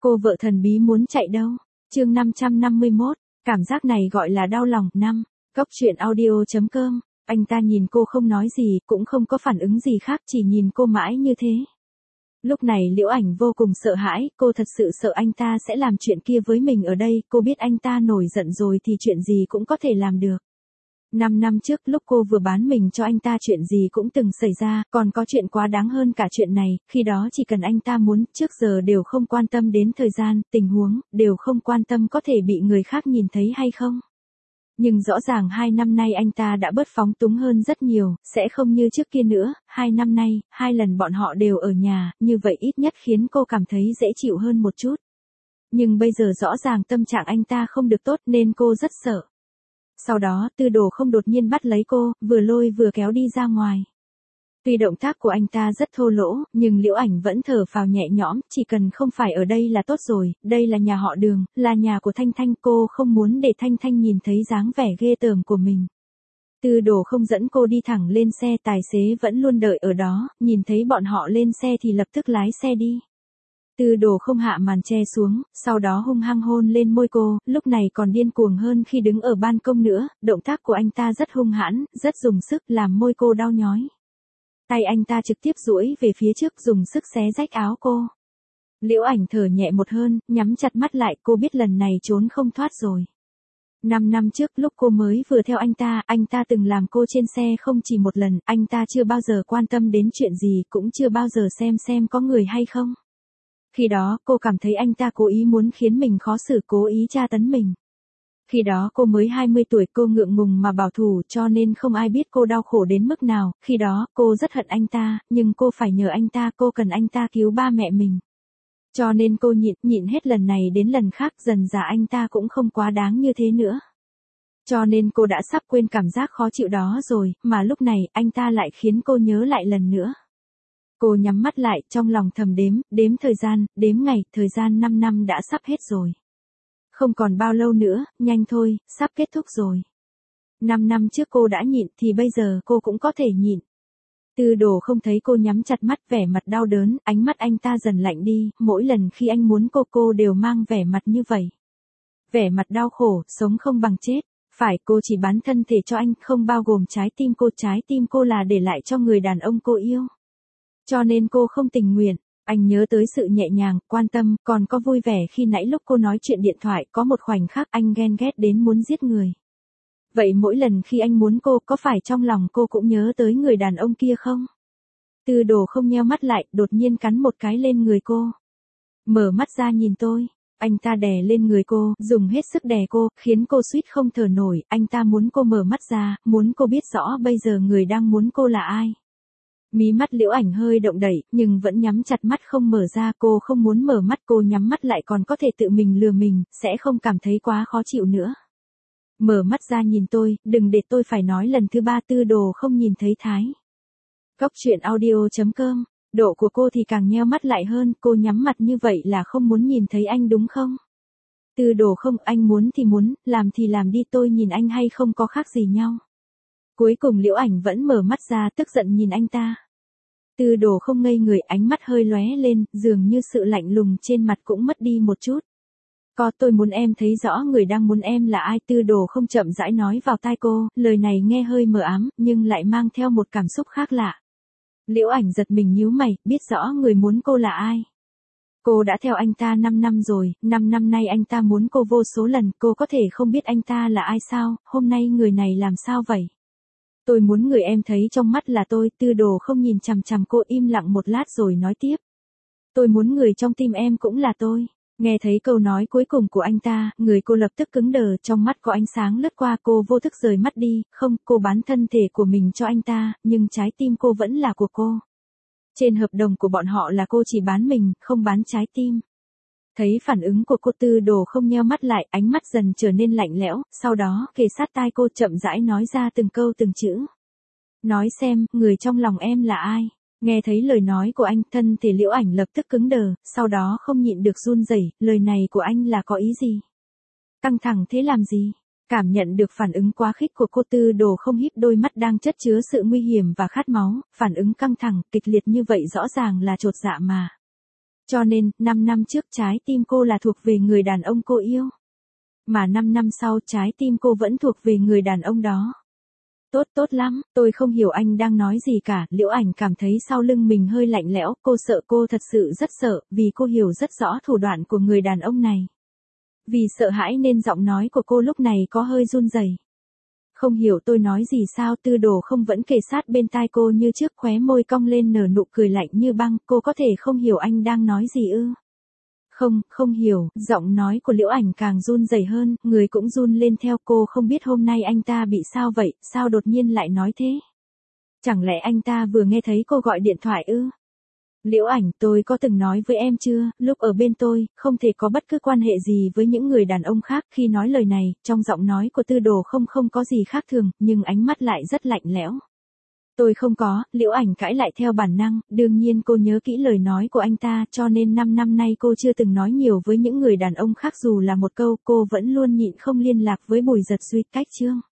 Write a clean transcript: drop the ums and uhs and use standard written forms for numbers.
Cô vợ thần bí muốn chạy đâu? Chương 551, cảm giác này gọi là đau lòng. 5. Cốc truyện audio.com. Anh ta nhìn cô không nói gì, cũng không có phản ứng gì khác, chỉ nhìn cô mãi như thế. Lúc này Liễu Ảnh vô cùng sợ hãi, cô thật sự sợ anh ta sẽ làm chuyện kia với mình ở đây, cô biết anh ta nổi giận rồi thì chuyện gì cũng có thể làm được. 5 năm trước lúc cô vừa bán mình cho anh ta chuyện gì cũng từng xảy ra, còn có chuyện quá đáng hơn cả chuyện này, khi đó chỉ cần anh ta muốn, trước giờ đều không quan tâm đến thời gian, tình huống, đều không quan tâm có thể bị người khác nhìn thấy hay không. Nhưng rõ ràng 2 năm nay anh ta đã bớt phóng túng hơn rất nhiều, sẽ không như trước kia nữa, 2 năm nay, 2 lần bọn họ đều ở nhà, như vậy ít nhất khiến cô cảm thấy dễ chịu hơn một chút. Nhưng bây giờ rõ ràng tâm trạng anh ta không được tốt nên cô rất sợ. Sau đó, Tư Đồ không đột nhiên bắt lấy cô, vừa lôi vừa kéo đi ra ngoài. Tuy động tác của anh ta rất thô lỗ, nhưng Liễu Ảnh vẫn thở phào nhẹ nhõm, chỉ cần không phải ở đây là tốt rồi, đây là nhà họ Đường, là nhà của Thanh Thanh, cô không muốn để Thanh Thanh nhìn thấy dáng vẻ ghê tởm của mình. Tư Đồ không dẫn cô đi thẳng lên xe, tài xế vẫn luôn đợi ở đó, nhìn thấy bọn họ lên xe thì lập tức lái xe đi. Tư Đồ không hạ màn che xuống, sau đó hung hăng hôn lên môi cô, lúc này còn điên cuồng hơn khi đứng ở ban công nữa, động tác của anh ta rất hung hãn, rất dùng sức làm môi cô đau nhói. Tay anh ta trực tiếp duỗi về phía trước dùng sức xé rách áo cô. Liễu Ảnh thở nhẹ một hơn, nhắm chặt mắt lại, cô biết lần này trốn không thoát rồi. 5 năm trước lúc cô mới vừa theo anh ta từng làm cô trên xe không chỉ một lần, anh ta chưa bao giờ quan tâm đến chuyện gì, cũng chưa bao giờ xem có người hay không. Khi đó, cô cảm thấy anh ta cố ý muốn khiến mình khó xử, cố ý tra tấn mình. Khi đó cô mới 20 tuổi, cô ngượng ngùng mà bảo thủ cho nên không ai biết cô đau khổ đến mức nào, khi đó cô rất hận anh ta, nhưng cô phải nhờ anh ta, cô cần anh ta cứu ba mẹ mình. Cho nên cô nhịn hết lần này đến lần khác, dần dà anh ta cũng không quá đáng như thế nữa. Cho nên cô đã sắp quên cảm giác khó chịu đó rồi, mà lúc này anh ta lại khiến cô nhớ lại lần nữa. Cô nhắm mắt lại, trong lòng thầm đếm thời gian, đếm ngày, thời gian 5 năm đã sắp hết rồi. Không còn bao lâu nữa, nhanh thôi, sắp kết thúc rồi. 5 năm trước cô đã nhịn thì bây giờ cô cũng có thể nhịn. Tư Đồ không thấy cô nhắm chặt mắt, vẻ mặt đau đớn, ánh mắt anh ta dần lạnh đi, mỗi lần khi anh muốn cô đều mang vẻ mặt như vậy. Vẻ mặt đau khổ, sống không bằng chết. Phải, cô chỉ bán thân thể cho anh, không bao gồm trái tim cô là để lại cho người đàn ông cô yêu. Cho nên cô không tình nguyện. Anh nhớ tới sự nhẹ nhàng, quan tâm, còn có vui vẻ khi nãy lúc cô nói chuyện điện thoại, có một khoảnh khắc anh ghen ghét đến muốn giết người. Vậy mỗi lần khi anh muốn cô, có phải trong lòng cô cũng nhớ tới người đàn ông kia không? Tư Đồ không nheo mắt lại, đột nhiên cắn một cái lên người cô. Mở mắt ra nhìn tôi. Anh ta đè lên người cô, dùng hết sức đè cô, khiến cô suýt không thở nổi, anh ta muốn cô mở mắt ra, muốn cô biết rõ bây giờ người đang muốn cô là ai. Mí mắt Liễu Ảnh hơi động đậy, nhưng vẫn nhắm chặt mắt không mở ra, cô không muốn mở mắt, cô nhắm mắt lại còn có thể tự mình lừa mình, sẽ không cảm thấy quá khó chịu nữa. Mở mắt ra nhìn tôi, đừng để tôi phải nói lần thứ 3. Tư Đồ không nhìn thấy thái. Cốc truyện audio.com, độ của cô thì càng nheo mắt lại hơn, cô nhắm mặt như vậy là không muốn nhìn thấy anh đúng không? Tư Đồ không, anh muốn thì muốn, làm thì làm đi, tôi nhìn anh hay không có khác gì nhau. Cuối cùng Liễu Ảnh vẫn mở mắt ra, tức giận nhìn anh ta. Tư Đồ không ngây người, ánh mắt hơi lóe lên, dường như sự lạnh lùng trên mặt cũng mất đi một chút. Tôi muốn em thấy rõ người đang muốn em là ai. Tư Đồ không chậm rãi nói vào tai cô, lời này nghe hơi mờ ám, nhưng lại mang theo một cảm xúc khác lạ. Liễu Ảnh giật mình nhíu mày, biết rõ người muốn cô là ai. Cô đã theo anh ta 5 năm rồi, 5 năm nay anh ta muốn cô vô số lần, cô có thể không biết anh ta là ai sao, hôm nay người này làm sao vậy? Tôi muốn người em thấy trong mắt là tôi. Tư Đồ không nhìn chằm chằm cô, im lặng một lát rồi nói tiếp. Tôi muốn người trong tim em cũng là tôi. Nghe thấy câu nói cuối cùng của anh ta, người cô lập tức cứng đờ, trong mắt có ánh sáng lướt qua, cô vô thức rời mắt đi, không, cô bán thân thể của mình cho anh ta, nhưng trái tim cô vẫn là của cô. Trên hợp đồng của bọn họ là cô chỉ bán mình, không bán trái tim. Thấy phản ứng của cô, Tư Đồ không nheo mắt lại, ánh mắt dần trở nên lạnh lẽo, sau đó kề sát tai cô chậm rãi nói ra từng câu từng chữ. Nói xem, người trong lòng em là ai? Nghe thấy lời nói của anh, thân thể Liễu Ảnh lập tức cứng đờ, sau đó không nhịn được run rẩy, lời này của anh là có ý gì? Căng thẳng thế làm gì? Cảm nhận được phản ứng quá khích của cô, Tư Đồ không híp đôi mắt đang chất chứa sự nguy hiểm và khát máu, phản ứng căng thẳng, kịch liệt như vậy rõ ràng là chột dạ mà. Cho nên, 5 năm trước trái tim cô là thuộc về người đàn ông cô yêu. Mà 5 năm sau trái tim cô vẫn thuộc về người đàn ông đó. Tốt lắm, tôi không hiểu anh đang nói gì cả, Liễu Ảnh cảm thấy sau lưng mình hơi lạnh lẽo, cô sợ, cô thật sự rất sợ, vì cô hiểu rất rõ thủ đoạn của người đàn ông này. Vì sợ hãi nên giọng nói của cô lúc này có hơi run rẩy. Không hiểu tôi nói gì sao, Tư Đồ không vẫn kề sát bên tai cô như trước, khóe môi cong lên nở nụ cười lạnh như băng, cô có thể không hiểu anh đang nói gì ư? Không hiểu, giọng nói của Liễu Ảnh càng run rẩy hơn, người cũng run lên theo, cô không biết hôm nay anh ta bị sao vậy, sao đột nhiên lại nói thế? Chẳng lẽ anh ta vừa nghe thấy cô gọi điện thoại ư? Liễu Ảnh, tôi có từng nói với em chưa, lúc ở bên tôi, không thể có bất cứ quan hệ gì với những người đàn ông khác. Khi nói lời này, trong giọng nói của Tư Đồ không có gì khác thường, nhưng ánh mắt lại rất lạnh lẽo. Tôi không có, Liễu Ảnh cãi lại theo bản năng, đương nhiên cô nhớ kỹ lời nói của anh ta, cho nên 5 năm nay cô chưa từng nói nhiều với những người đàn ông khác, dù là một câu, cô vẫn luôn nhịn không liên lạc với Bùi Giật Duy. Cách chương